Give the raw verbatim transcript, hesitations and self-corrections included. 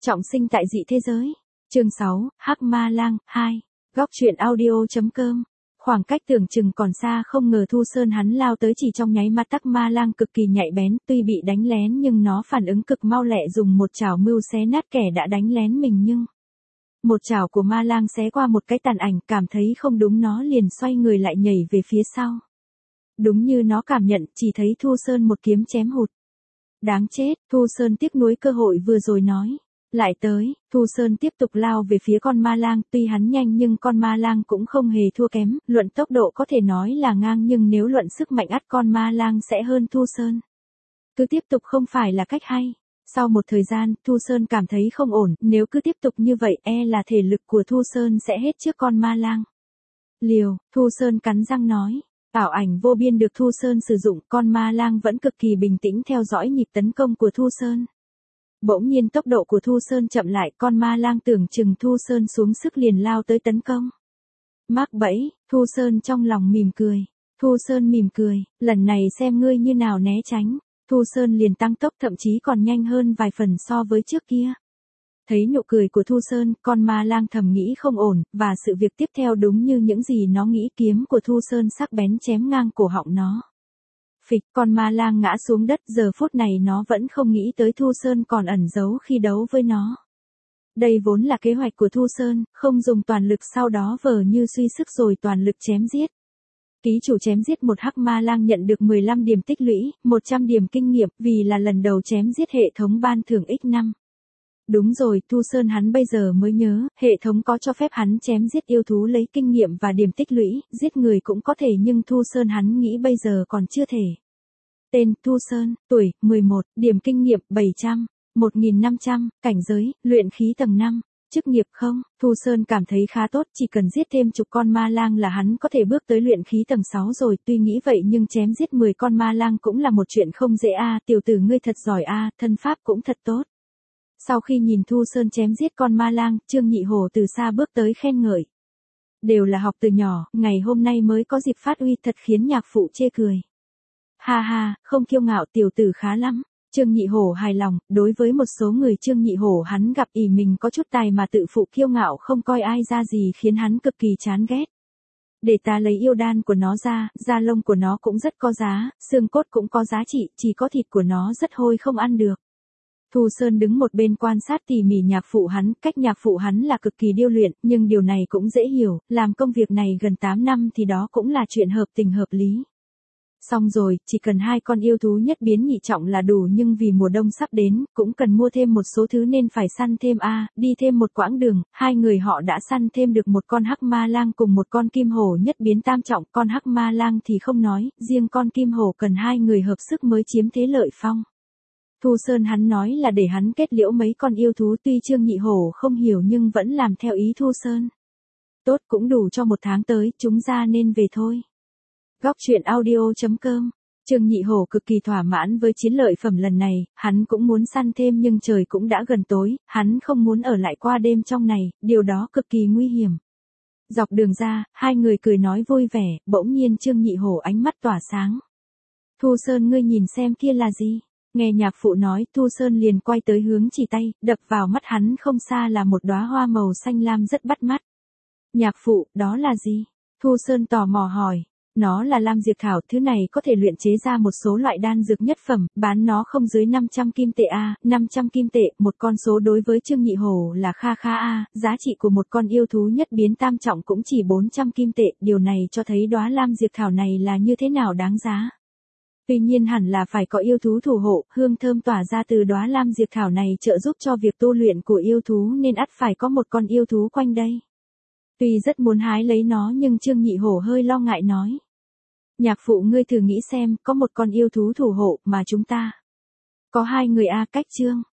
Trọng sinh tại dị thế giới. Chương sáu, Hắc Ma Lang, hai. Góc truyện audio chấm com. Khoảng cách tưởng chừng còn xa, không ngờ Thu Sơn hắn lao tới chỉ trong nháy mắt. Hắc Ma Lang cực kỳ nhạy bén, tuy bị đánh lén nhưng nó phản ứng cực mau lẹ, dùng một chảo mưu xé nát kẻ đã đánh lén mình. Nhưng một chảo của Ma Lang xé qua một cái tàn ảnh, cảm thấy không đúng nó liền xoay người lại nhảy về phía sau. Đúng như nó cảm nhận, chỉ thấy Thu Sơn một kiếm chém hụt. Đáng chết, Thu Sơn tiếc nuối cơ hội vừa rồi nói. Lại tới, Thu Sơn tiếp tục lao về phía con Ma Lang, tuy hắn nhanh nhưng con Ma Lang cũng không hề thua kém, luận tốc độ có thể nói là ngang, nhưng nếu luận sức mạnh ắt con Ma Lang sẽ hơn Thu Sơn. Cứ tiếp tục không phải là cách hay. Sau một thời gian, Thu Sơn cảm thấy không ổn, nếu cứ tiếp tục như vậy e là thể lực của Thu Sơn sẽ hết trước con Ma Lang. Liều, Thu Sơn cắn răng nói. Ảo ảnh vô biên được Thu Sơn sử dụng, con Ma Lang vẫn cực kỳ bình tĩnh theo dõi nhịp tấn công của Thu Sơn. Bỗng nhiên tốc độ của Thu Sơn chậm lại, con Ma Lang tưởng chừng Thu Sơn xuống sức liền lao tới tấn công. Mắc bẫy, Thu Sơn trong lòng mỉm cười. Thu Sơn mỉm cười, lần này xem ngươi như nào né tránh. Thu Sơn liền tăng tốc, thậm chí còn nhanh hơn vài phần so với trước kia. Thấy nụ cười của Thu Sơn, con Ma Lang thầm nghĩ không ổn, và sự việc tiếp theo đúng như những gì nó nghĩ, kiếm của Thu Sơn sắc bén chém ngang cổ họng nó. Phịch, con Ma Lang ngã xuống đất, giờ phút này nó vẫn không nghĩ tới Thu Sơn còn ẩn giấu khi đấu với nó. Đây vốn là kế hoạch của Thu Sơn, không dùng toàn lực sau đó vờ như suy sức rồi toàn lực chém giết. Ký chủ chém giết một Hắc Ma Lang nhận được mười lăm điểm tích lũy, một trăm điểm kinh nghiệm, vì là lần đầu chém giết hệ thống ban thưởng nhân năm. Đúng rồi, Thu Sơn hắn bây giờ mới nhớ, hệ thống có cho phép hắn chém giết yêu thú lấy kinh nghiệm và điểm tích lũy, giết người cũng có thể, nhưng Thu Sơn hắn nghĩ bây giờ còn chưa thể. Tên, Thu Sơn, tuổi, mười một, điểm kinh nghiệm, bảy trăm, một nghìn năm trăm, cảnh giới, luyện khí tầng năm, chức nghiệp không, Thu Sơn cảm thấy khá tốt, chỉ cần giết thêm chục con Ma Lang là hắn có thể bước tới luyện khí tầng sáu rồi, tuy nghĩ vậy nhưng chém giết mười con Ma Lang cũng là một chuyện không dễ a, tiểu tử ngươi thật giỏi a, thân pháp cũng thật tốt. Sau khi nhìn Thu Sơn chém giết con Ma Lang, Trương Nhị Hổ từ xa bước tới khen ngợi. Đều là học từ nhỏ, ngày hôm nay mới có dịp phát uy, thật khiến nhạc phụ chê cười. Ha ha, không kiêu ngạo, tiểu tử khá lắm. Trương Nhị Hổ hài lòng, đối với một số người Trương Nhị Hổ hắn gặp ỷ mình có chút tài mà tự phụ kiêu ngạo không coi ai ra gì khiến hắn cực kỳ chán ghét. Để ta lấy yêu đan của nó ra, da lông của nó cũng rất có giá, xương cốt cũng có giá trị, chỉ có thịt của nó rất hôi không ăn được. Thu Sơn đứng một bên quan sát tỉ mỉ nhạc phụ hắn, cách nhạc phụ hắn là cực kỳ điêu luyện, nhưng điều này cũng dễ hiểu, làm công việc này gần tám năm thì đó cũng là chuyện hợp tình hợp lý. Xong rồi, chỉ cần hai con yêu thú nhất biến nhị trọng là đủ, nhưng vì mùa đông sắp đến, cũng cần mua thêm một số thứ nên phải săn thêm a, đi thêm một quãng đường, hai người họ đã săn thêm được một con Hắc Ma Lang cùng một con Kim Hổ nhất biến tam trọng, con Hắc Ma Lang thì không nói, riêng con Kim Hổ cần hai người hợp sức mới chiếm thế lợi phong. Thu Sơn hắn nói là để hắn kết liễu mấy con yêu thú, tuy Trương Nhị Hổ không hiểu nhưng vẫn làm theo ý Thu Sơn. Tốt, cũng đủ cho một tháng tới, chúng ra nên về thôi. Góc truyện audio chấm com. Trương Nhị Hổ cực kỳ thỏa mãn với chiến lợi phẩm lần này, hắn cũng muốn săn thêm nhưng trời cũng đã gần tối, hắn không muốn ở lại qua đêm trong này, điều đó cực kỳ nguy hiểm. Dọc đường ra, hai người cười nói vui vẻ, bỗng nhiên Trương Nhị Hổ ánh mắt tỏa sáng. Thu Sơn, ngươi nhìn xem kia là gì? Nghe nhạc phụ nói, Thu Sơn liền quay tới hướng chỉ tay, đập vào mắt hắn không xa là một đóa hoa màu xanh lam rất bắt mắt. Nhạc phụ, đó là gì? Thu Sơn tò mò hỏi. Nó là lam diệp thảo, thứ này có thể luyện chế ra một số loại đan dược nhất phẩm, bán nó không dưới năm trăm kim tệ a, năm trăm kim tệ, một con số đối với Trương Nhị Hổ là kha kha a, giá trị của một con yêu thú nhất biến tam trọng cũng chỉ bốn trăm kim tệ, điều này cho thấy đóa lam diệp thảo này là như thế nào đáng giá. Tuy nhiên hẳn là phải có yêu thú thủ hộ, hương thơm tỏa ra từ đóa lam diệp thảo này trợ giúp cho việc tu luyện của yêu thú nên ắt phải có một con yêu thú quanh đây. Tuy rất muốn hái lấy nó nhưng Trương Nhị Hổ hơi lo ngại nói. Nhạc phụ, ngươi thử nghĩ xem, có một con yêu thú thủ hộ mà chúng ta có hai người a, cách Trương